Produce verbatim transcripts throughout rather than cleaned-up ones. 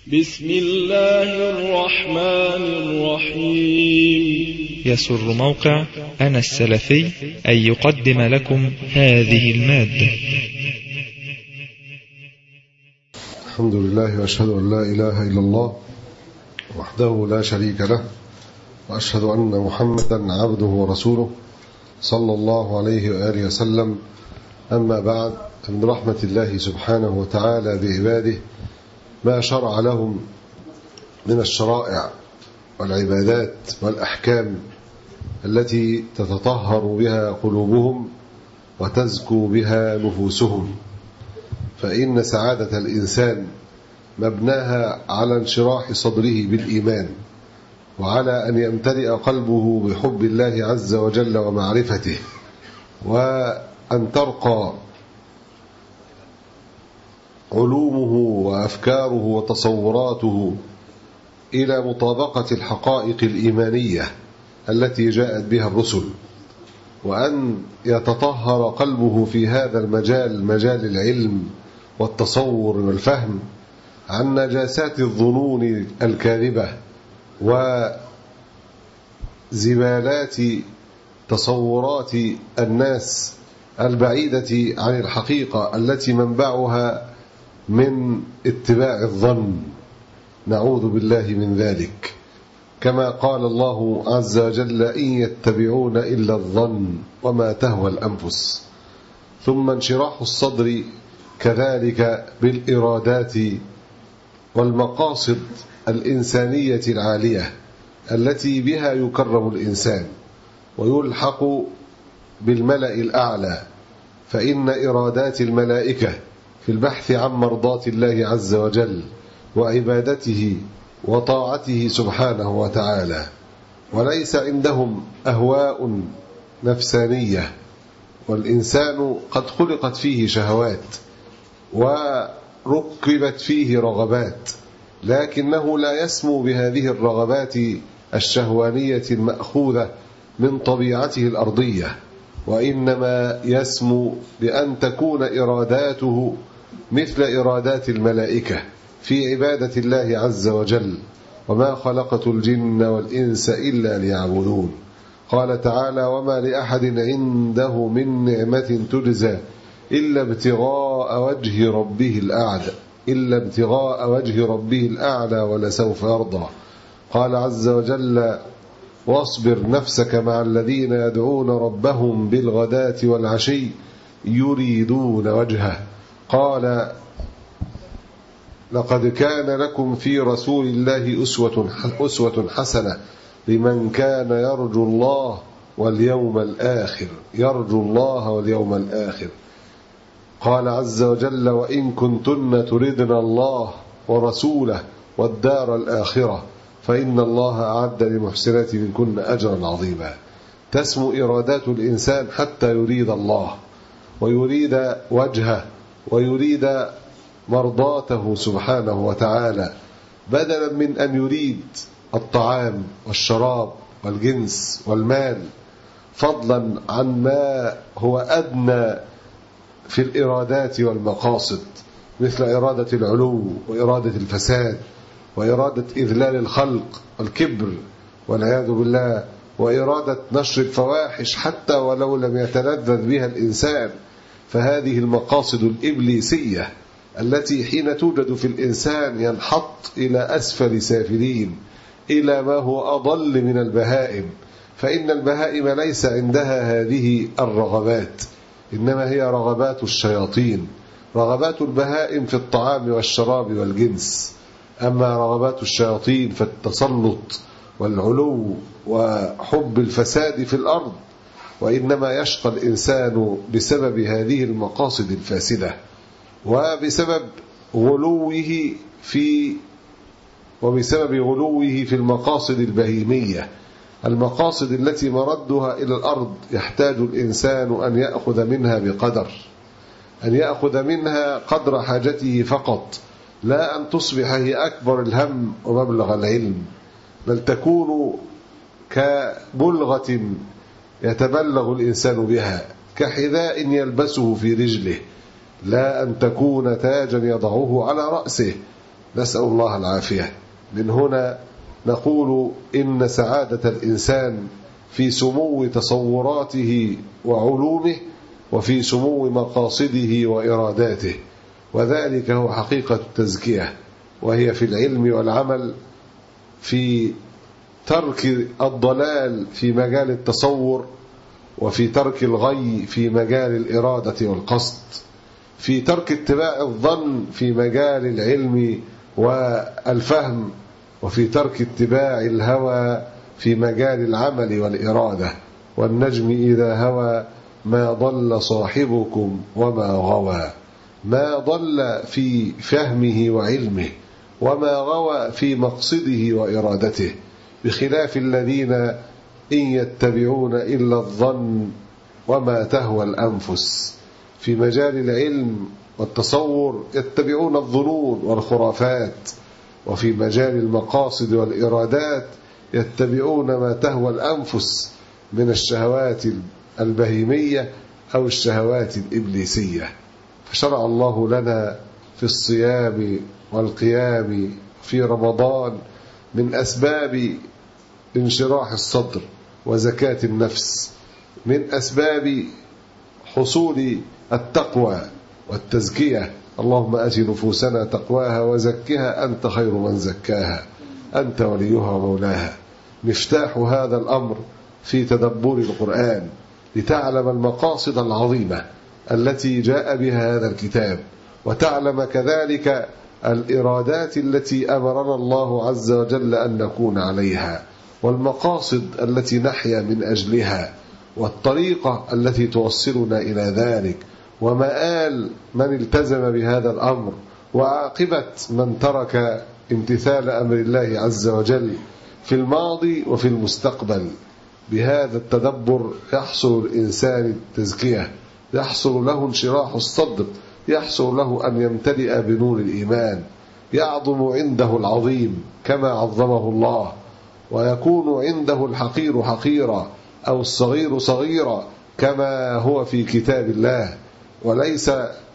بسم الله الرحمن الرحيم. يسر موقع أنا السلفي أن يقدم لكم هذه المادة. الحمد لله وأشهد أن لا إله إلا الله وحده لا شريك له، وأشهد أن محمدا عبده ورسوله صلى الله عليه وآله وسلم. أما بعد، من رحمة الله سبحانه وتعالى بعباده ما شرع لهم من الشرائع والعبادات والأحكام التي تتطهر بها قلوبهم وتزكو بها نفوسهم، فإن سعادة الإنسان مبناها على انشراح صدره بالإيمان، وعلى أن يمتلئ قلبه بحب الله عز وجل ومعرفته، وأن ترقى علومه وأفكاره وتصوراته إلى مطابقة الحقائق الإيمانية التي جاءت بها الرسل، وأن يتطهر قلبه في هذا المجال، مجال العلم والتصور والفهم، عن نجاسات الظنون الكاذبة وزبالات تصورات الناس البعيدة عن الحقيقة التي منبعها من اتباع الظن. نعوذ بالله من ذلك، كما قال الله عز وجل: إن يتبعون إلا الظن وما تهوى الأنفس. ثم انشراح الصدر كذلك بالإرادات والمقاصد الإنسانية العالية التي بها يكرم الإنسان ويلحق بالملأ الأعلى، فإن إرادات الملائكة في البحث عن مرضات الله عز وجل وعبادته وطاعته سبحانه وتعالى، وليس عندهم أهواء نفسانية. والإنسان قد خلقت فيه شهوات وركبت فيه رغبات، لكنه لا يسمو بهذه الرغبات الشهوانية المأخوذة من طبيعته الأرضية، وإنما يسمو بأن تكون إراداته مثل إرادات الملائكة في عبادة الله عز وجل: وما خلقت الجن والإنس إلا ليعبدون. قال تعالى: وما لأحد عنده من نعمة تجزى إلا ابتغاء وجه ربه الأعلى إلا ابتغاء وجه ربه الأعلى ولسوف يرضى. قال عز وجل: واصبر نفسك مع الذين يدعون ربهم بالغداة والعشي يريدون وجهه. قال: لقد كان لكم في رسول الله أسوة أسوة حسنة لمن كان يرجو الله واليوم الآخر يرجو الله واليوم الآخر. قال عز وجل: وإن كنتن تردن الله ورسوله والدار الآخرة فإن الله أعد للمحسنات منكن أجرا عظيما. تسمو إرادات الإنسان حتى يريد الله ويريد وجهه ويريد مرضاته سبحانه وتعالى، بدلا من أن يريد الطعام والشراب والجنس والمال، فضلا عن ما هو أدنى في الإرادات والمقاصد، مثل إرادة العلو وإرادة الفساد وإرادة إذلال الخلق والكبر والعياذ بالله، وإرادة نشر الفواحش حتى ولو لم يتلذذ بها الإنسان. فهذه المقاصد الإبليسية التي حين توجد في الإنسان ينحط إلى أسفل سافلين، إلى ما هو أضل من البهائم، فإن البهائم ليس عندها هذه الرغبات، إنما هي رغبات الشياطين. رغبات البهائم في الطعام والشراب والجنس، أما رغبات الشياطين فالتسلط والعلو وحب الفساد في الأرض. وإنما يشقى الإنسان بسبب هذه المقاصد الفاسدة، وبسبب غلوه في وبسبب غلوه في المقاصد البهيمية، المقاصد التي مردها إلى الأرض. يحتاج الإنسان أن يأخذ منها بقدر، أن يأخذ منها قدر حاجته فقط، لا أن تصبح هي أكبر الهم ومبلغ العلم، بل تكون كبلغة يتبلغ الإنسان بها، كحذاء يلبسه في رجله، لا أن تكون تاجا يضعه على رأسه، نسأل الله العافية. من هنا نقول إن سعادة الإنسان في سمو تصوراته وعلومه وفي سمو مقاصده وإراداته، وذلك هو حقيقة التزكية، وهي في العلم والعمل، في ترك الضلال في مجال التصور، وفي ترك الغي في مجال الإرادة والقصد، في ترك اتباع الظن في مجال العلم والفهم، وفي ترك اتباع الهوى في مجال العمل والإرادة. والنجم إذا هوى ما ضل صاحبكم وما غوى، ما ضل في فهمه وعلمه، وما غوى في مقصده وإرادته، بخلاف الذين إن يتبعون إلا الظن وما تهوى الأنفس. في مجال العلم والتصور يتبعون الظنون والخرافات، وفي مجال المقاصد والإرادات يتبعون ما تهوى الأنفس من الشهوات البهيمية أو الشهوات الإبليسية. فشرع الله لنا في الصيام والقيام في رمضان من أسباب انشراح الصدر وزكاة النفس، من أسباب حصول التقوى والتزكية. اللهم آت نفوسنا تقواها وزكها أنت خير من زكاها أنت وليها ومولاها. مفتاح هذا الأمر في تدبر القرآن، لتعلم المقاصد العظيمة التي جاء بها هذا الكتاب، وتعلم كذلك الإرادات التي أمرنا الله عز وجل أن نكون عليها، والمقاصد التي نحيا من أجلها، والطريقة التي توصلنا إلى ذلك، ومآل من التزم بهذا الأمر، وعاقبة من ترك امتثال أمر الله عز وجل في الماضي وفي المستقبل. بهذا التدبر يحصل الإنسان التزكية، يحصل له انشراح الصدر، يحصل له أن يمتلئ بنور الإيمان، يعظم عنده العظيم كما عظمه الله، ويكون عنده الحقير حقيرا أو الصغير صغيرا كما هو في كتاب الله. وليس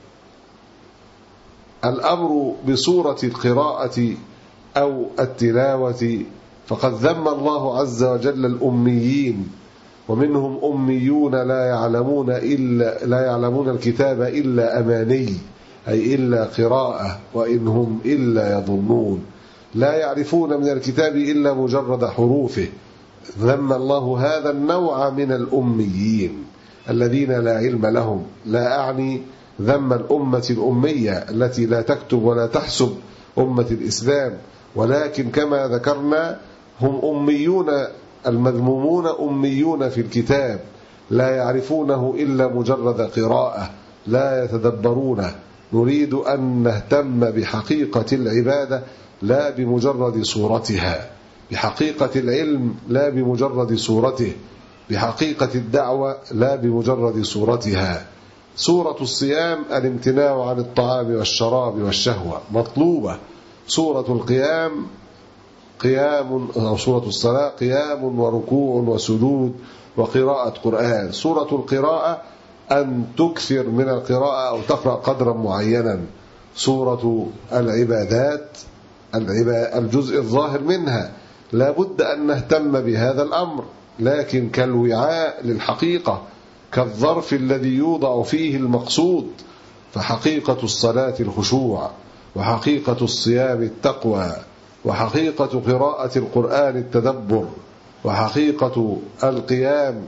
الأمر بصورة القراءة أو التلاوة، فقد ذم الله عز وجل الأميين، ومنهم أميون لا يعلمون إلا لا يعلمون الكتاب إلا أماني، أي إلا قراءة، وإنهم إلا يظنون، لا يعرفون من الكتاب إلا مجرد حروفه. ذم الله هذا النوع من الأميين الذين لا علم لهم. لا أعني ذم الأمة الأمية التي لا تكتب ولا تحسب أمة الإسلام، ولكن كما ذكرنا هم أميون المذمومون، أميون في الكتاب لا يعرفونه إلا مجرد قراءة، لا يتدبرونه. نريد أن نهتم بحقيقة العبادة لا بمجرد صورتها، بحقيقة العلم لا بمجرد صورته، بحقيقة الدعوة لا بمجرد صورتها. سورة الصيام الامتناع عن الطعام والشراب والشهوة مطلوبة. سورة القيام قيام، أو سورة الصلاة قيام وركوع وسجود وقراءة قرآن. سورة القراءة أن تكثر من القراءة أو تقرأ قدرا معينا. سورة العبادات الجزء الظاهر منها لا بد أن نهتم بهذا الأمر، لكن كالوعاء للحقيقة، كالظرف الذي يوضع فيه المقصود. فحقيقة الصلاة الخشوع، وحقيقة الصيام التقوى، وحقيقة قراءة القرآن التدبر، وحقيقة القيام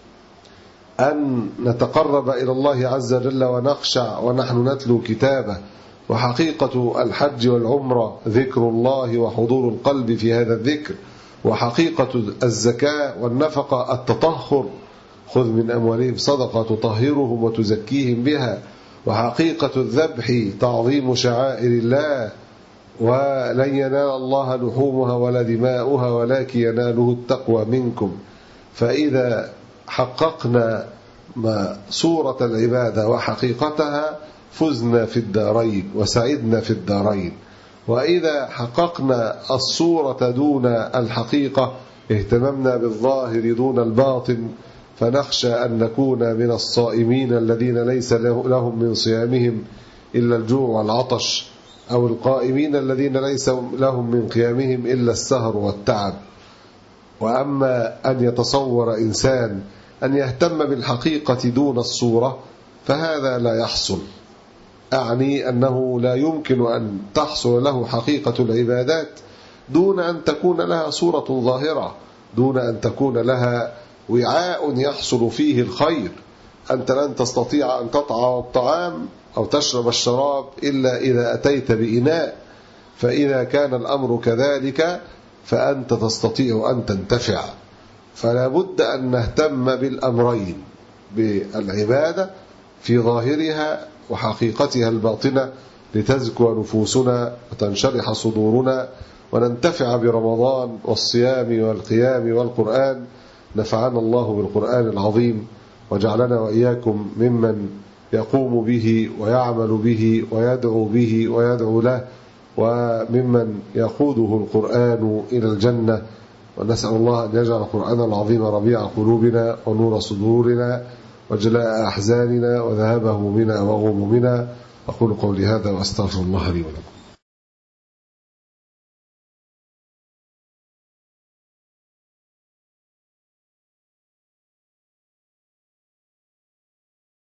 أن نتقرب إلى الله عز وجل ونخشع ونحن نتلو كتابه، وحقيقة الحج والعمرة ذكر الله وحضور القلب في هذا الذكر، وحقيقة الزكاة والنفقة التطهر، خذ من أموالهم صدقة تطهرهم وتزكيهم بها، وحقيقة الذبح تعظيم شعائر الله، ولن ينال الله لحومها ولا دماؤها ولكن يناله التقوى منكم. فإذا حققنا ما صورة العبادة وحقيقتها فزنا في الدارين وسعدنا في الدارين. وإذا حققنا الصورة دون الحقيقة اهتممنا بالظاهر دون الباطن، فنخشى أن نكون من الصائمين الذين ليس لهم من صيامهم إلا الجوع والعطش، أو القائمين الذين ليس لهم من قيامهم إلا السهر والتعب. وأما أن يتصور إنسان أن يهتم بالحقيقة دون الصورة فهذا لا يحصل. أعني أنه لا يمكن أن تحصل له حقيقة العبادات دون أن تكون لها صورة ظاهرة، دون أن تكون لها وعاء يحصل فيه الخير. أنت لن تستطيع أن تطعم الطعام أو تشرب الشراب إلا إذا أتيت بإناء، فإذا كان الأمر كذلك فأنت تستطيع أن تنتفع. فلا بد أن نهتم بالأمرين، بالعبادة في ظاهرها وحقيقتها الباطنة، لتزكو نفوسنا وتنشرح صدورنا وننتفع برمضان والصيام والقيام والقرآن. نفعنا الله بالقرآن العظيم وجعلنا وإياكم ممن يقوم به ويعمل به ويدعو به ويدعو له، وممن يقوده القرآن إلى الجنة. ونسأل الله أن يجعل القرآن العظيم ربيع قلوبنا ونور صدورنا وجلاء أحزاننا وذهاب همومنا وغمومنا. أقول قولي هذا وأستغفر الله لي ولكم.